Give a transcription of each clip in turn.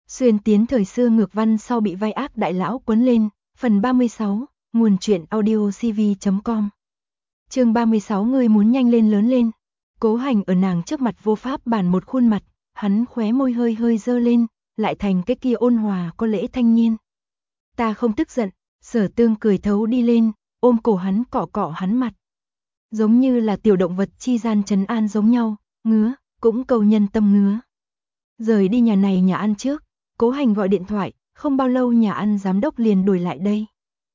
Xuyên tiến thời xưa ngược văn sau bị vai ác đại lão quấn lên, phần 36, nguồn truyện audio cv.com. Chương 36 ngươi muốn nhanh lên lớn lên. Cố Hành ở nàng trước mặt vô pháp bản một khuôn mặt, hắn khóe môi hơi hơi dơ lên, lại thành cái kia ôn hòa có lễ thanh niên. Ta không tức giận, Sở Tương cười thấu đi lên, ôm cổ hắn cọ cọ hắn mặt. Giống như là tiểu động vật chi gian trấn an giống nhau, ngứa, cũng cầu nhân tâm ngứa. Rời đi nhà này nhà ăn trước, Cố Hành gọi điện thoại, không bao lâu nhà ăn giám đốc liền đuổi lại đây.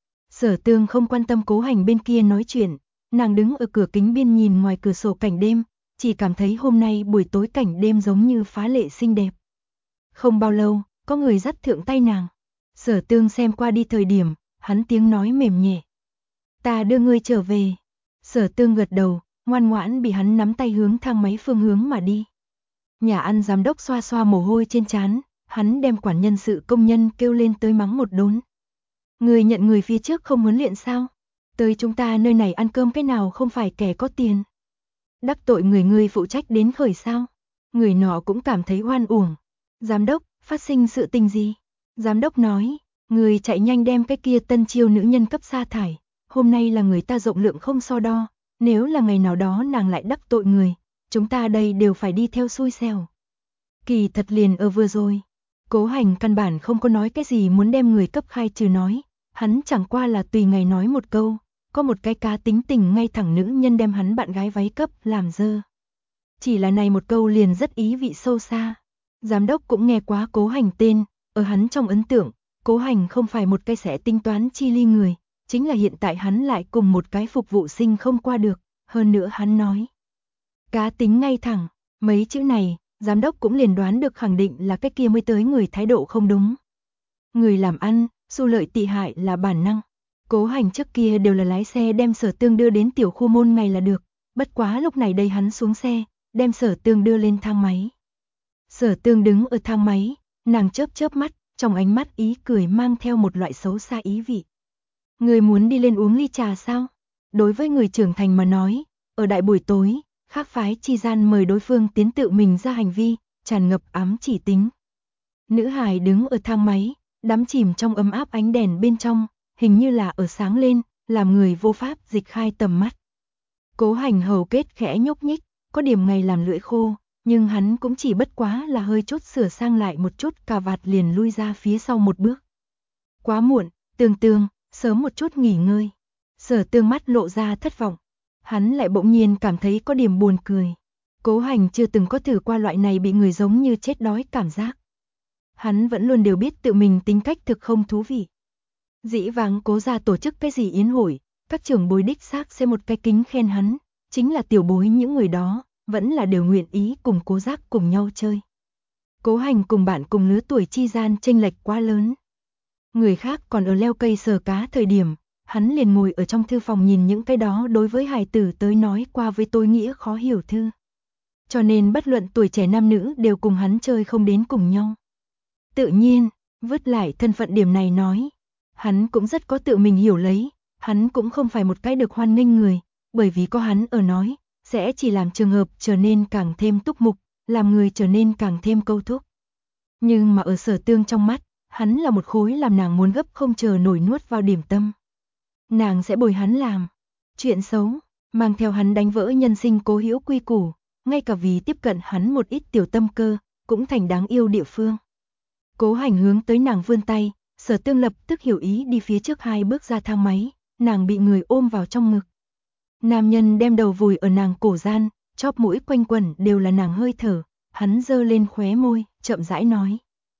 Sở Tương không quan tâm Cố Hành bên kia nói chuyện, nàng đứng ở cửa kính biên nhìn ngoài cửa sổ cảnh đêm, chỉ cảm thấy hôm nay buổi tối cảnh đêm giống như phá lệ xinh đẹp. Không bao lâu, có người dắt thượng tay nàng. Sở Tương xem qua đi thời điểm, hắn tiếng nói mềm nhẹ. Ta đưa ngươi trở về. Sở Tương gật đầu, ngoan ngoãn bị hắn nắm tay hướng thang máy phương hướng mà đi. Nhà ăn giám đốc xoa xoa mồ hôi trên trán, hắn đem quản nhân sự công nhân kêu lên tới mắng một đốn. Người nhận người phía trước không huấn luyện sao? Tới chúng ta nơi này ăn cơm cái nào không phải kẻ có tiền. Đắc tội người phụ trách đến khởi sao? Người nọ cũng cảm thấy oan uổng. Giám đốc, phát sinh sự tình gì? Giám đốc nói, người chạy nhanh đem cái kia tân chiêu nữ nhân cấp sa thải. Hôm nay là người ta rộng lượng không so đo, nếu là ngày nào đó nàng lại đắc tội người, chúng ta đây đều phải đi theo xui xẻo. Kỳ thật liền ở vừa rồi, Cố Hành căn bản không có nói cái gì muốn đem người cấp khai trừ nói, hắn chẳng qua là tùy ngày nói một câu, có một cái cá tính tình ngay thẳng nữ nhân đem hắn bạn gái váy cấp làm dơ. Chỉ là này một câu liền rất ý vị sâu xa. Giám đốc cũng nghe quá Cố Hành tên, ở hắn trong ấn tượng, Cố Hành không phải một cái sẽ tính toán chi ly người, chính là hiện tại hắn lại cùng một cái phục vụ sinh không qua được, hơn nữa hắn nói. Cá tính ngay thẳng, mấy chữ này, giám đốc cũng liền đoán được khẳng định là cái kia mới tới người thái độ không đúng. Người làm ăn, xu lợi tị hại là bản năng. Cố Hành trước kia đều là lái xe đem Sở Tương đưa đến tiểu khu môn ngày là được, bất quá lúc này đây hắn xuống xe, đem Sở Tương đưa lên thang máy. Sở Tương đứng ở thang máy, nàng chớp chớp mắt, trong ánh mắt ý cười mang theo một loại xấu xa ý vị. Người muốn đi lên uống ly trà sao? Đối với người trưởng thành mà nói, ở đại buổi tối, khác phái chi gian mời đối phương tiến tự mình ra hành vi, tràn ngập ám chỉ tính. Nữ hài đứng ở thang máy, đắm chìm trong ấm áp ánh đèn bên trong, hình như là ở sáng lên, làm người vô pháp dịch khai tầm mắt. Cố Hành hầu kết khẽ nhúc nhích, có điểm ngày làm lưỡi khô, nhưng hắn cũng chỉ bất quá là hơi chút sửa sang lại một chút cà vạt liền lui ra phía sau một bước. Quá muộn, Tương, sớm một chút nghỉ ngơi. Sở Tương mắt lộ ra thất vọng. Hắn lại bỗng nhiên cảm thấy có điểm buồn cười. Cố Hành chưa từng có thử qua loại này bị người giống như chết đói cảm giác. Hắn vẫn luôn đều biết tự mình tính cách thực không thú vị. Dĩ vãng Cố gia tổ chức cái gì yến hội, các trưởng bối đích xác sẽ một cái kính khen hắn, chính là tiểu bối những người đó, vẫn là đều nguyện ý cùng Cố giác cùng nhau chơi. Cố Hành cùng bạn cùng lứa tuổi chi gian chênh lệch quá lớn. Người khác còn ở leo cây sờ cá thời điểm, hắn liền ngồi ở trong thư phòng nhìn những cái đó đối với hài tử tới nói qua với tôi nghĩa khó hiểu thư. Cho nên bất luận tuổi trẻ nam nữ đều cùng hắn chơi không đến cùng nhau. Tự nhiên, vứt lại thân phận điểm này nói, hắn cũng rất có tự mình hiểu lấy, hắn cũng không phải một cái được hoan nghênh người, bởi vì có hắn ở nói, sẽ chỉ làm trường hợp trở nên càng thêm túc mục, làm người trở nên càng thêm câu thúc. Nhưng mà ở Sở Tương trong mắt, hắn là một khối làm nàng muốn gấp không chờ nổi nuốt vào điểm tâm. Nàng sẽ bồi hắn làm chuyện xấu, mang theo hắn đánh vỡ nhân sinh cố hữu quy củ, ngay cả vì tiếp cận hắn một ít tiểu tâm cơ, cũng thành đáng yêu địa phương. Cố Hành hướng tới nàng vươn tay, Sở Tương lập tức hiểu ý đi phía trước 2 bước ra thang máy, nàng bị người ôm vào trong ngực. Nam nhân đem đầu vùi ở nàng cổ gian, chóp mũi quanh quẩn đều là nàng hơi thở, hắn giơ lên khóe môi, chậm rãi nói.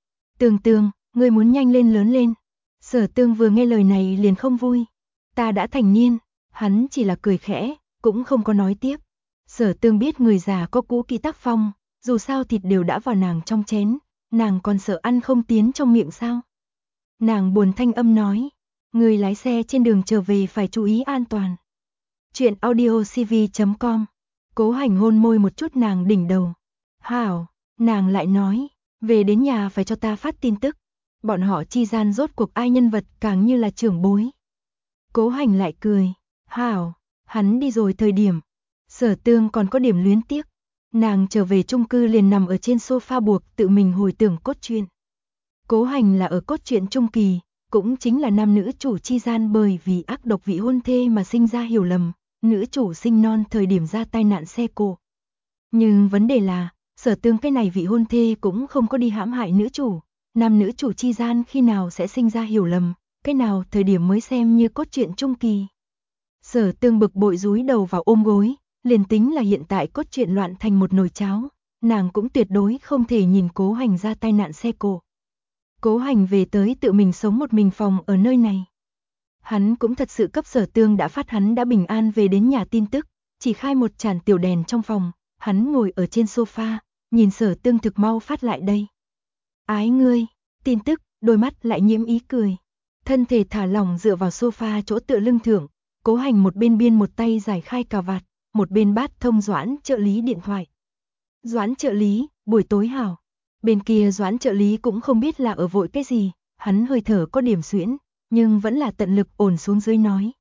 Tương, ngươi muốn nhanh lên lớn lên. Sở Tương vừa nghe lời này liền không vui. Ta đã thành niên, hắn chỉ là cười khẽ, cũng không có nói tiếp. Sở Tương biết người già có cũ kỹ tác phong, dù sao thịt đều đã vào nàng trong chén, nàng còn sợ ăn không tiến trong miệng sao. Nàng buồn thanh âm nói, người lái xe trên đường trở về phải chú ý an toàn. Chuyện audio cv.com. Cố Hành hôn môi một chút nàng đỉnh đầu. Hảo, nàng lại nói, về đến nhà phải cho ta phát tin tức. Bọn họ chi gian rốt cuộc ai nhân vật càng như là trưởng bối. Cố Hành lại cười, hảo, hắn đi rồi thời điểm. Sở Tương còn có điểm luyến tiếc. Nàng trở về chung cư liền nằm ở trên sofa buộc tự mình hồi tưởng cốt truyện. Cố Hành là ở cốt truyện trung kỳ, cũng chính là nam nữ chủ chi gian bởi vì ác độc vị hôn thê mà sinh ra hiểu lầm, nữ chủ sinh non thời điểm ra tai nạn xe cộ. Nhưng vấn đề là, Sở Tương cái này vị hôn thê cũng không có đi hãm hại nữ chủ, nam nữ chủ chi gian khi nào sẽ sinh ra hiểu lầm, cái nào thời điểm mới xem như cốt truyện trung kỳ. Sở Tương bực bội dúi đầu vào ôm gối, liền tính là hiện tại cốt truyện loạn thành một nồi cháo, nàng cũng tuyệt đối không thể nhìn Cố Hành ra tai nạn xe cộ. Cố Hành về tới tự mình sống một mình phòng ở nơi này. Hắn cũng thật sự cấp Sở Tương đã phát hắn đã bình an về đến nhà tin tức, chỉ khai một chản tiểu đèn trong phòng, hắn ngồi ở trên sofa, nhìn Sở Tương thực mau phát lại đây. Ái ngươi, tin tức, đôi mắt lại nhiễm ý cười. Thân thể thả lỏng dựa vào sofa chỗ tựa lưng thượng, Cố Hành một bên biên một tay giải khai cà vạt, một bên bát thông Doãn trợ lý điện thoại. Doãn trợ lý, buổi tối hảo. Bên kia Doãn trợ lý cũng không biết là ở vội cái gì, hắn hơi thở có điểm xuyễn, nhưng vẫn là tận lực ổn xuống dưới nói.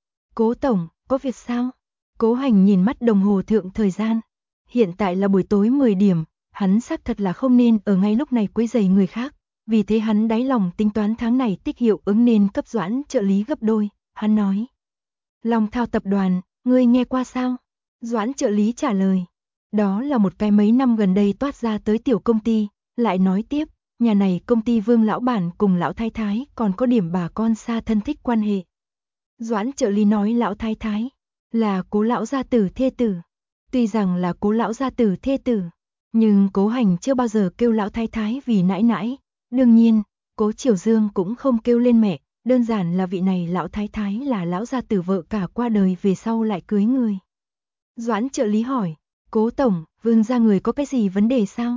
Cố tổng, có việc sao? Cố Hành nhìn mắt đồng hồ thượng thời gian. Hiện tại là buổi tối 10 điểm, hắn xác thật là không nên ở ngay lúc này quấy rầy người khác, vì thế hắn đáy lòng tính toán tháng này tích hiệu ứng nên cấp Doãn trợ lý gấp đôi, hắn nói. Long Thao tập đoàn, ngươi nghe qua sao? Doãn trợ lý trả lời. Đó là một cái mấy năm gần đây toát ra tới tiểu công ty, lại nói tiếp, nhà này công ty Vương lão bản cùng lão thái thái còn có điểm bà con xa thân thích quan hệ. Doãn trợ lý nói lão thái thái là Cố lão gia tử thê tử. Tuy rằng là Cố lão gia tử thê tử, nhưng Cố Hành chưa bao giờ kêu lão thái thái vì nãi nãi. Đương nhiên, Cố Triều Dương cũng không kêu lên mẹ, đơn giản là vị này lão thái thái là lão gia tử vợ cả qua đời về sau lại cưới người. Doãn trợ lý hỏi, Cố tổng, Vương gia người có cái gì vấn đề sao?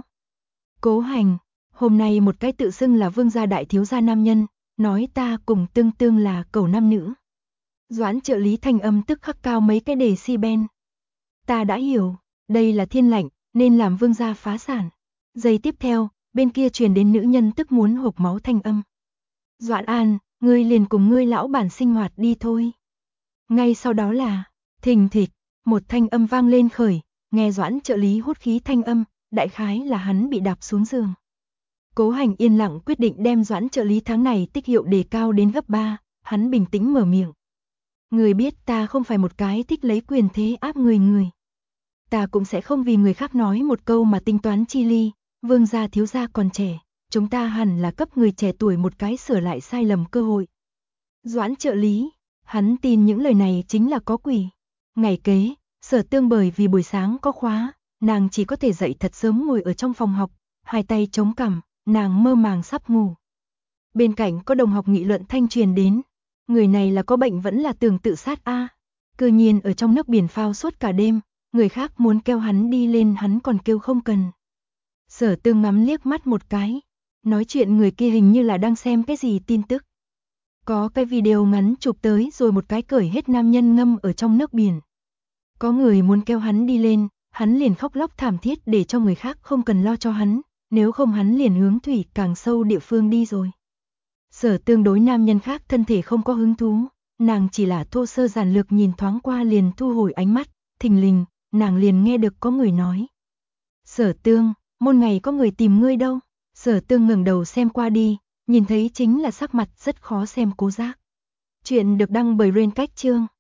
Cố Hành, hôm nay một cái tự xưng là Vương gia đại thiếu gia nam nhân, nói ta cùng tương tương là cẩu nam nữ. Doãn trợ lý thanh âm tức khắc cao mấy cái decibel. Ta đã hiểu, đây là thiên lệnh, nên làm Vương gia phá sản. Giây tiếp theo, bên kia truyền đến nữ nhân tức muốn hộc máu thanh âm. Doãn An, ngươi liền cùng ngươi lão bản sinh hoạt đi thôi. Ngay sau đó là, thình thịch, một thanh âm vang lên khởi, nghe Doãn trợ lý hút khí thanh âm, đại khái là hắn bị đạp xuống giường. Cố Hành yên lặng quyết định đem Doãn trợ lý tháng này tích hiệu đề cao đến gấp 3, hắn bình tĩnh mở miệng. Người biết ta không phải một cái thích lấy quyền thế áp người. Ta cũng sẽ không vì người khác nói một câu mà tính toán chi ly, Vương gia thiếu gia còn trẻ, chúng ta hẳn là cấp người trẻ tuổi một cái sửa lại sai lầm cơ hội. Doãn trợ lý, hắn tin những lời này chính là có quỷ. Ngày kế, Sở Tương bởi vì buổi sáng có khóa, nàng chỉ có thể dậy thật sớm ngồi ở trong phòng học, hai tay chống cằm, nàng mơ màng sắp ngủ. Bên cạnh có đồng học nghị luận thanh truyền đến, người này là có bệnh vẫn là tưởng tự sát a. Cư nhiên ở trong nước biển phao suốt cả đêm, người khác muốn kêu hắn đi lên hắn còn kêu không cần. Sở Tương ngắm liếc mắt một cái, nói chuyện người kia hình như là đang xem cái gì tin tức. Có cái video ngắn chụp tới rồi một cái cởi hết nam nhân ngâm ở trong nước biển. Có người muốn kêu hắn đi lên, hắn liền khóc lóc thảm thiết để cho người khác không cần lo cho hắn, nếu không hắn liền hướng thủy càng sâu địa phương đi rồi. Sở Tương đối nam nhân khác thân thể không có hứng thú, nàng chỉ là thô sơ giản lược nhìn thoáng qua liền thu hồi ánh mắt, thình lình, nàng liền nghe được có người nói. Sở Tương, một ngày có người tìm ngươi đâu? Sở Tương ngẩng đầu xem qua đi, nhìn thấy chính là sắc mặt rất khó xem Cố Giác. Chuyện được đăng bởi Rain Cách Chương.